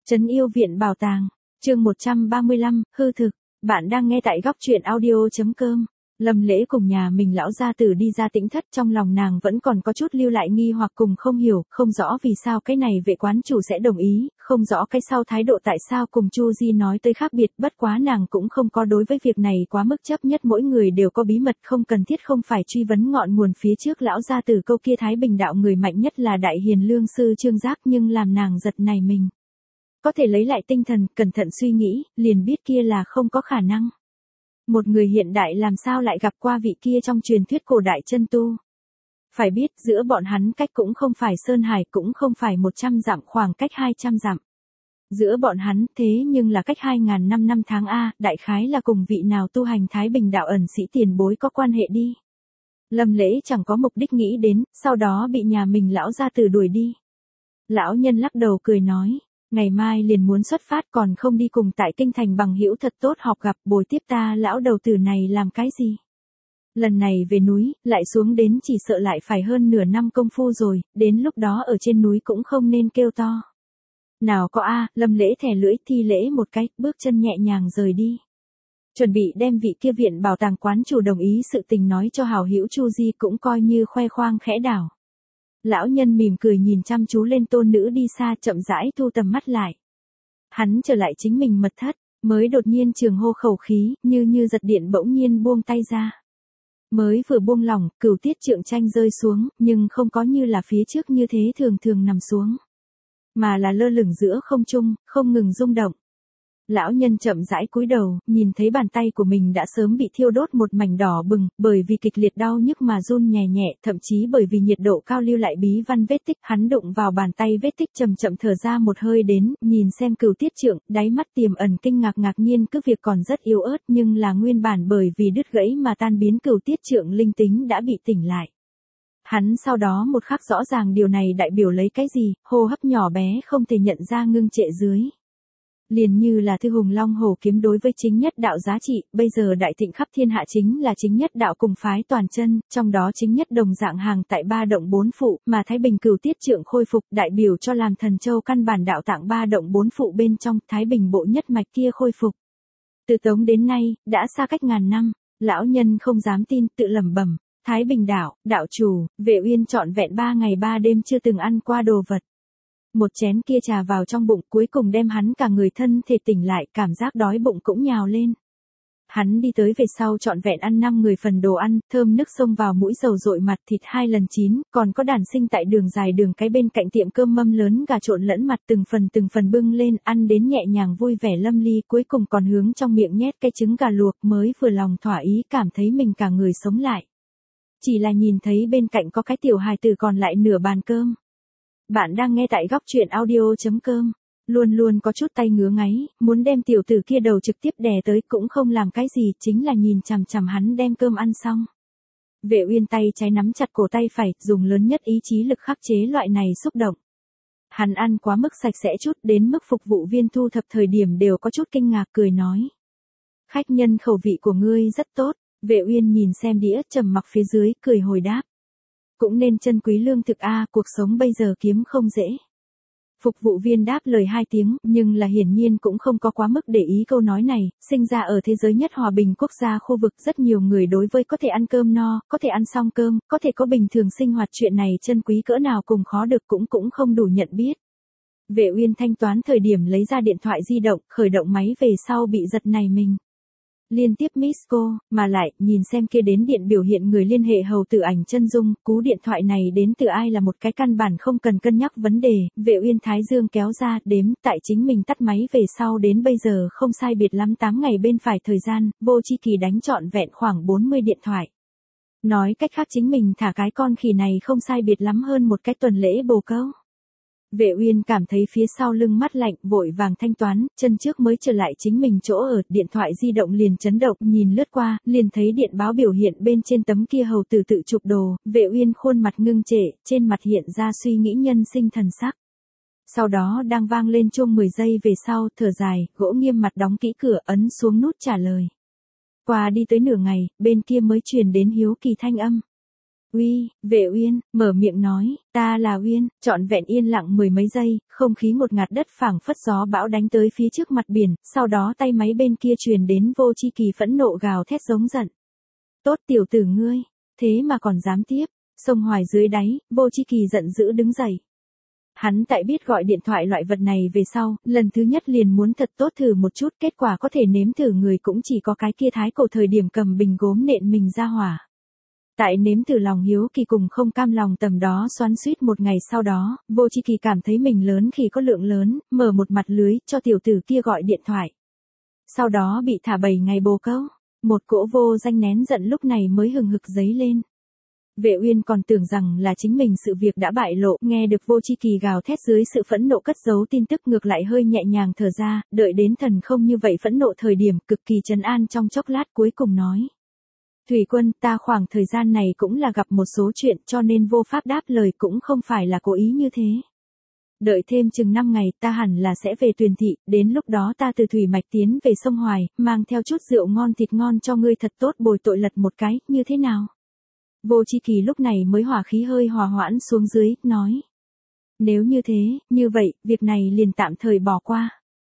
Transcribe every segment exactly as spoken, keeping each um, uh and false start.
Trấn Yêu Viện Bảo Tàng, chương một trăm ba mươi lăm, hư thực, bạn đang nghe tại góc truyện audio.com. Lâm Lễ cùng nhà mình lão gia tử đi ra Tĩnh Thất, trong lòng nàng vẫn còn có chút lưu lại nghi hoặc cùng không hiểu, không rõ vì sao cái này vệ quán chủ sẽ đồng ý, không rõ cái sau thái độ tại sao cùng Chu Di nói tới khác biệt, bất quá nàng cũng không có đối với việc này quá mức chấp nhất, mỗi người đều có bí mật, không cần thiết không phải truy vấn ngọn nguồn. Phía trước lão gia tử câu kia Thái Bình đạo người mạnh nhất là Đại Hiền Lương sư Trương Giác, nhưng làm nàng giật này mình. Có thể lấy lại tinh thần, cẩn thận suy nghĩ, liền biết kia là không có khả năng. Một người hiện đại làm sao lại gặp qua vị kia trong truyền thuyết cổ đại chân tu. Phải biết, giữa bọn hắn cách cũng không phải Sơn Hải, cũng không phải một trăm dặm, khoảng cách hai trăm dặm. Giữa bọn hắn thế nhưng là cách hai nghìn năm năm tháng A, đại khái là cùng vị nào tu hành Thái Bình đạo ẩn sĩ tiền bối có quan hệ đi. Lâm Lễ chẳng có mục đích nghĩ đến, sau đó bị nhà mình lão gia tử đuổi đi. Lão nhân lắc đầu cười nói. Ngày mai liền muốn xuất phát, còn không đi cùng tại kinh thành bằng hữu thật tốt học gặp bồi tiếp ta lão đầu tử này làm cái gì. Lần này về núi, lại xuống đến chỉ sợ lại phải hơn nửa năm công phu rồi, đến lúc đó ở trên núi cũng không nên kêu to. Nào có a, Lâm Lễ thè lưỡi thi lễ một cái, bước chân nhẹ nhàng rời đi. Chuẩn bị đem vị kia viện bảo tàng quán chủ đồng ý sự tình nói cho hảo hữu Chu Di, cũng coi như khoe khoang khẽ đảo. Lão nhân mỉm cười nhìn chăm chú lên tôn nữ đi xa, chậm rãi thu tầm mắt lại. Hắn trở lại chính mình mật thất, mới đột nhiên trường hô khẩu khí, như như giật điện bỗng nhiên buông tay ra. Mới vừa buông lỏng, Cửu Tiết trượng tranh rơi xuống, nhưng không có như là phía trước như thế thường thường nằm xuống, mà là lơ lửng giữa không trung, không ngừng rung động. Lão nhân chậm rãi cúi đầu, nhìn thấy bàn tay của mình đã sớm bị thiêu đốt một mảnh đỏ bừng, bởi vì kịch liệt đau nhức mà run nhẹ nhẹ, thậm chí bởi vì nhiệt độ cao lưu lại bí văn vết tích, hắn đụng vào bàn tay vết tích chậm chậm thở ra một hơi đến, nhìn xem Cửu Tiết trượng, đáy mắt tiềm ẩn kinh ngạc ngạc nhiên, cứ việc còn rất yếu ớt nhưng là nguyên bản bởi vì đứt gãy mà tan biến Cửu Tiết trượng linh tính đã bị tỉnh lại. Hắn sau đó một khắc rõ ràng điều này đại biểu lấy cái gì, hô hấp nhỏ bé không thể nhận ra ngưng trệ dưới. Liền như là thư hùng long hổ kiếm đối với chính nhất đạo giá trị, bây giờ đại thịnh khắp thiên hạ chính là chính nhất đạo cùng phái toàn chân, trong đó chính nhất đồng dạng hàng tại ba động bốn phụ, mà Thái Bình Cửu Tiết trượng khôi phục đại biểu cho làm thần châu căn bản đạo tạng ba động bốn phụ bên trong, Thái Bình bộ nhất mạch kia khôi phục. Từ Tống đến nay, đã xa cách ngàn năm, lão nhân không dám tin, tự lẩm bẩm, Thái Bình đạo, đạo chủ, Vệ Uyên trọn vẹn ba ngày ba đêm chưa từng ăn qua đồ vật. Một chén kia trà vào trong bụng, cuối cùng đem hắn cả người thân thể tỉnh lại, cảm giác đói bụng cũng nhào lên. Hắn đi tới về sau trọn vẹn ăn năm người phần đồ ăn, thơm nức xông vào mũi, dầu dội mặt thịt hai lần chín, còn có đàn sinh tại đường dài đường cái bên cạnh tiệm cơm mâm lớn gà trộn lẫn mặt từng phần từng phần bưng lên, ăn đến nhẹ nhàng vui vẻ lâm ly, cuối cùng còn hướng trong miệng nhét cái trứng gà luộc, mới vừa lòng thỏa ý cảm thấy mình cả người sống lại. Chỉ là nhìn thấy bên cạnh có cái tiểu hài tử còn lại nửa bàn cơm. Bạn đang nghe tại góc truyện audio.com, luôn luôn có chút tay ngứa ngáy, muốn đem tiểu tử kia đầu trực tiếp đè tới cũng không làm cái gì, chính là nhìn chằm chằm hắn đem cơm ăn xong. Vệ Uyên tay trái nắm chặt cổ tay phải, dùng lớn nhất ý chí lực khắc chế loại này xúc động. Hắn ăn quá mức sạch sẽ chút, đến mức phục vụ viên thu thập thời điểm đều có chút kinh ngạc, cười nói. Khách nhân khẩu vị của ngươi rất tốt. Vệ Uyên nhìn xem đĩa, trầm mặc phía dưới, cười hồi đáp. Cũng nên trân quý lương thực a, cuộc sống bây giờ kiếm không dễ. Phục vụ viên đáp lời hai tiếng, nhưng là hiển nhiên cũng không có quá mức để ý câu nói này, sinh ra ở thế giới nhất hòa bình quốc gia khu vực, rất nhiều người đối với có thể ăn cơm no, có thể ăn xong cơm, có thể có bình thường sinh hoạt chuyện này trân quý cỡ nào cùng khó được cũng cũng không đủ nhận biết. Vệ Uyên thanh toán thời điểm lấy ra điện thoại di động, khởi động máy về sau bị giật này mình. Liên tiếp miss call, mà lại, nhìn xem kia đến điện biểu hiện người liên hệ hầu tử ảnh chân dung, cú điện thoại này đến từ ai là một cái căn bản không cần cân nhắc vấn đề, Vệ Uyên thái dương kéo ra, đếm, tại chính mình tắt máy về sau đến bây giờ không sai biệt lắm tám ngày bên phải thời gian, vô chi kỳ đánh trọn vẹn khoảng bốn mươi điện thoại. Nói cách khác chính mình thả cái con khỉ này không sai biệt lắm hơn một cái tuần lễ bồ câu. Vệ Uyên cảm thấy phía sau lưng mát lạnh, vội vàng thanh toán, chân trước mới trở lại chính mình chỗ ở, điện thoại di động liền chấn động, nhìn lướt qua, liền thấy điện báo biểu hiện bên trên tấm kia hầu tử tự chụp đồ, Vệ Uyên khuôn mặt ngưng trệ, trên mặt hiện ra suy nghĩ nhân sinh thần sắc. Sau đó đang vang lên chuông mười giây về sau, thở dài, gỗ nghiêm mặt đóng kỹ cửa, ấn xuống nút trả lời. Qua đi tới nửa ngày, bên kia mới truyền đến hiếu kỳ thanh âm. Uy, Vệ Uyên, mở miệng nói, ta là Uyên, trọn vẹn yên lặng mười mấy giây, không khí ngột ngạt đất phảng phất gió bão đánh tới phía trước mặt biển, sau đó tay máy bên kia truyền đến Vô Chi Kỳ phẫn nộ gào thét giống giận. Tốt tiểu tử ngươi, thế mà còn dám tiếp, sông Hoài dưới đáy, Vô Chi Kỳ giận dữ đứng dậy. Hắn tại biết gọi điện thoại loại vật này về sau, lần thứ nhất liền muốn thật tốt thử một chút, kết quả có thể nếm thử người cũng chỉ có cái kia thái cổ thời điểm cầm bình gốm nện mình ra hỏa. Tại nếm thử lòng hiếu kỳ cùng không cam lòng tầm đó xoắn xuýt một ngày sau đó, Vô Chi Kỳ cảm thấy mình lớn khi có lượng lớn, mở một mặt lưới cho tiểu tử kia gọi điện thoại. Sau đó bị thả bảy ngày bồ câu, một cỗ vô danh nén giận lúc này mới hừng hực dấy lên. Vệ Uyên còn tưởng rằng là chính mình sự việc đã bại lộ, nghe được Vô Chi Kỳ gào thét dưới sự phẫn nộ cất giấu tin tức ngược lại hơi nhẹ nhàng thở ra, đợi đến thần không như vậy phẫn nộ thời điểm cực kỳ trấn an trong chốc lát cuối cùng nói. Thủy Quân, ta khoảng thời gian này cũng là gặp một số chuyện cho nên vô pháp đáp lời cũng không phải là cố ý như thế. Đợi thêm chừng năm ngày ta hẳn là sẽ về Tuyền Thị, đến lúc đó ta từ Thủy Mạch tiến về sông Hoài, mang theo chút rượu ngon thịt ngon cho ngươi thật tốt bồi tội lật một cái, như thế nào? Vô Chi Kỳ lúc này mới hỏa khí hơi hòa hoãn xuống dưới, nói. Nếu như thế, như vậy, việc này liền tạm thời bỏ qua.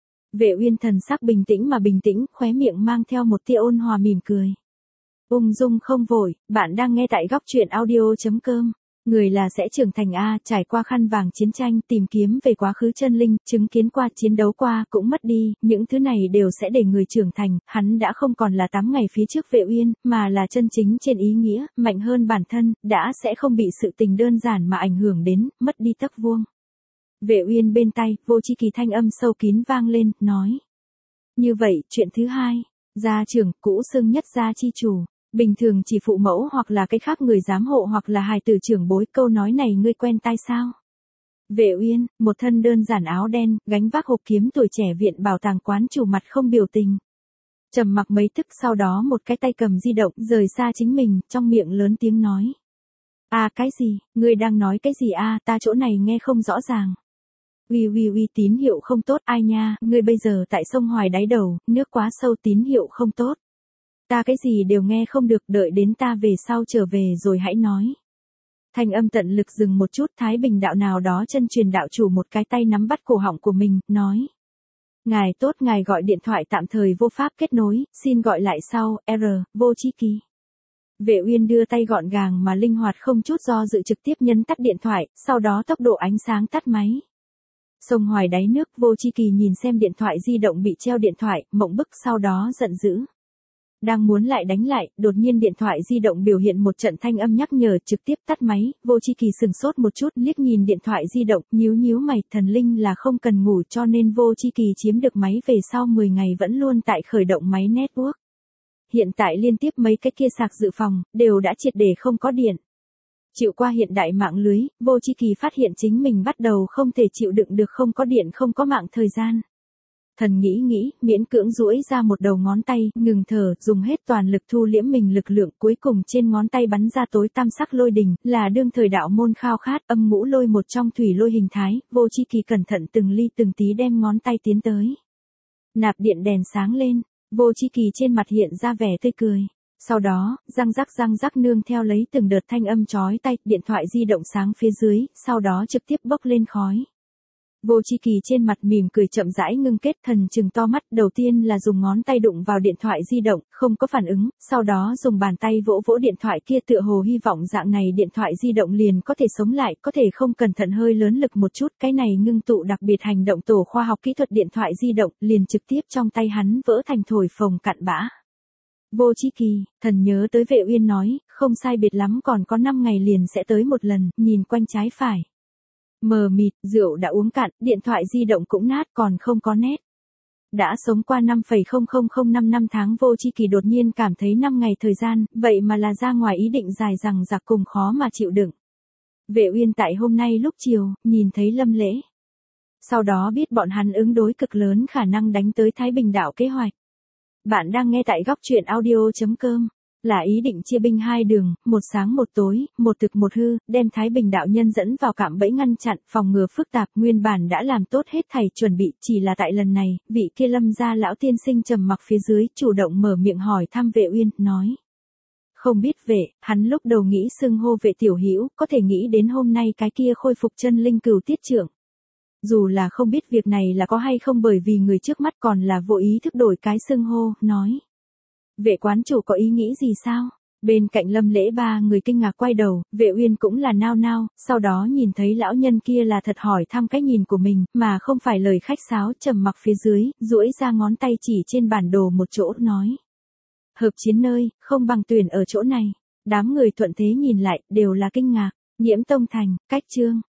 Vệ Uyên thần sắc bình tĩnh mà bình tĩnh, khóe miệng mang theo một tia ôn hòa mỉm cười. Ung dung không vội, bạn đang nghe tại góc truyện audio chấm com. Người là sẽ trưởng thành a, trải qua khăn vàng chiến tranh, tìm kiếm về quá khứ chân linh, chứng kiến qua, chiến đấu qua, cũng mất đi, những thứ này đều sẽ để người trưởng thành, hắn đã không còn là tám ngày phía trước Vệ Uyên, mà là chân chính trên ý nghĩa, mạnh hơn bản thân, đã sẽ không bị sự tình đơn giản mà ảnh hưởng đến, mất đi tấc vuông. Vệ Uyên bên tay, Vô Chi Kỳ thanh âm sâu kín vang lên, nói. Như vậy, chuyện thứ hai, gia trưởng, cũ xưng nhất gia chi chủ. Bình thường chỉ phụ mẫu hoặc là cái khác người giám hộ hoặc là hài tử trưởng bối, câu nói này ngươi quen tai sao? Vệ Uyên, một thân đơn giản áo đen, gánh vác hộp kiếm tuổi trẻ viện bảo tàng quán chủ mặt không biểu tình. Trầm mặc mấy tức sau đó một cái tay cầm di động rời xa chính mình, trong miệng lớn tiếng nói. À cái gì, ngươi đang nói cái gì a, à, ta chỗ này nghe không rõ ràng. Uy uy uy tín hiệu không tốt ai nha, ngươi bây giờ tại sông Hoài đáy đầu, nước quá sâu tín hiệu không tốt. Ta cái gì đều nghe không được, đợi đến ta về sau trở về rồi hãy nói. Thanh âm tận lực dừng một chút, Thái Bình đạo nào đó chân truyền đạo chủ một cái tay nắm bắt cổ họng của mình, nói. Ngài tốt, ngài gọi điện thoại tạm thời vô pháp kết nối, xin gọi lại sau, R, Vô Chi Kỳ. Vệ Uyên đưa tay gọn gàng mà linh hoạt không chút do dự trực tiếp nhấn tắt điện thoại, sau đó tốc độ ánh sáng tắt máy. Sông Hoài đáy nước, Vô Chi Kỳ nhìn xem điện thoại di động bị treo điện thoại, mộng bức sau đó giận dữ. Đang muốn lại đánh lại, đột nhiên điện thoại di động biểu hiện một trận thanh âm nhắc nhở trực tiếp tắt máy, Vô Chi Kỳ sừng sốt một chút liếc nhìn điện thoại di động, nhíu nhíu mày, thần linh là không cần ngủ cho nên Vô Chi Kỳ chiếm được máy về sau mười ngày vẫn luôn tại khởi động máy network. Hiện tại liên tiếp mấy cái kia sạc dự phòng, đều đã triệt để không có điện. Chịu qua hiện đại mạng lưới, Vô Chi Kỳ phát hiện chính mình bắt đầu không thể chịu đựng được không có điện không có mạng thời gian. Thần nghĩ nghĩ, miễn cưỡng duỗi ra một đầu ngón tay, ngừng thở, dùng hết toàn lực thu liễm mình lực lượng, cuối cùng trên ngón tay bắn ra tối tam sắc lôi đình, là đương thời đạo môn khao khát, âm ngũ lôi một trong thủy lôi hình thái, Vô Chi Kỳ cẩn thận từng ly từng tí đem ngón tay tiến tới. Nạp điện đèn sáng lên, Vô Chi Kỳ trên mặt hiện ra vẻ tươi cười. Sau đó, răng rắc răng rắc nương theo lấy từng đợt thanh âm chói tai, điện thoại di động sáng phía dưới, sau đó trực tiếp bốc lên khói. Vô Chi Kỳ trên mặt mỉm cười chậm rãi ngưng kết, thần trừng to mắt, đầu tiên là dùng ngón tay đụng vào điện thoại di động, không có phản ứng, sau đó dùng bàn tay vỗ vỗ điện thoại kia tựa hồ hy vọng dạng này điện thoại di động liền có thể sống lại, có thể không cẩn thận hơi lớn lực một chút, cái này ngưng tụ đặc biệt hành động tổ khoa học kỹ thuật điện thoại di động, liền trực tiếp trong tay hắn vỡ thành thổi phồng cặn bã. Vô Chi Kỳ, thần nhớ tới Vệ Uyên nói, không sai biệt lắm còn có năm ngày liền sẽ tới một lần, nhìn quanh trái phải. Mờ mịt, rượu đã uống cạn, điện thoại di động cũng nát còn không có nét. Đã sống qua năm phẩy không không không năm năm tháng, Vô Chi Kỳ đột nhiên cảm thấy năm ngày thời gian, vậy mà là ra ngoài ý định dài rằng giặc cùng khó mà chịu đựng. Vệ Uyên tại hôm nay lúc chiều, nhìn thấy Lâm Lễ. Sau đó biết bọn hắn ứng đối cực lớn khả năng đánh tới Thái Bình đạo kế hoạch. Bạn đang nghe tại góc truyện audio chấm com. Là ý định chia binh hai đường, một sáng một tối, một thực một hư, đem Thái Bình đạo nhân dẫn vào cạm bẫy ngăn chặn, phòng ngừa phức tạp, nguyên bản đã làm tốt hết thảy chuẩn bị, chỉ là tại lần này, vị kia Lâm gia lão tiên sinh trầm mặc phía dưới, chủ động mở miệng hỏi thăm Vệ Uyên, nói. Không biết vệ, hắn lúc đầu nghĩ xưng hô vệ tiểu hữu, có thể nghĩ đến hôm nay cái kia khôi phục chân linh cửu tiết trưởng. Dù là không biết việc này là có hay không bởi vì người trước mắt còn là vô ý thức đổi cái xưng hô, nói. Vệ quán chủ có ý nghĩ gì sao? Bên cạnh Lâm Lễ ba người kinh ngạc quay đầu, Vệ Uyên cũng là nao nao, sau đó nhìn thấy lão nhân kia là thật hỏi thăm cái nhìn của mình, mà không phải lời khách sáo, trầm mặc phía dưới, duỗi ra ngón tay chỉ trên bản đồ một chỗ, nói. Hợp chiến nơi, không bằng tuyển ở chỗ này. Đám người thuận thế nhìn lại, đều là kinh ngạc. Nhiễm Tông Thành, cách chương.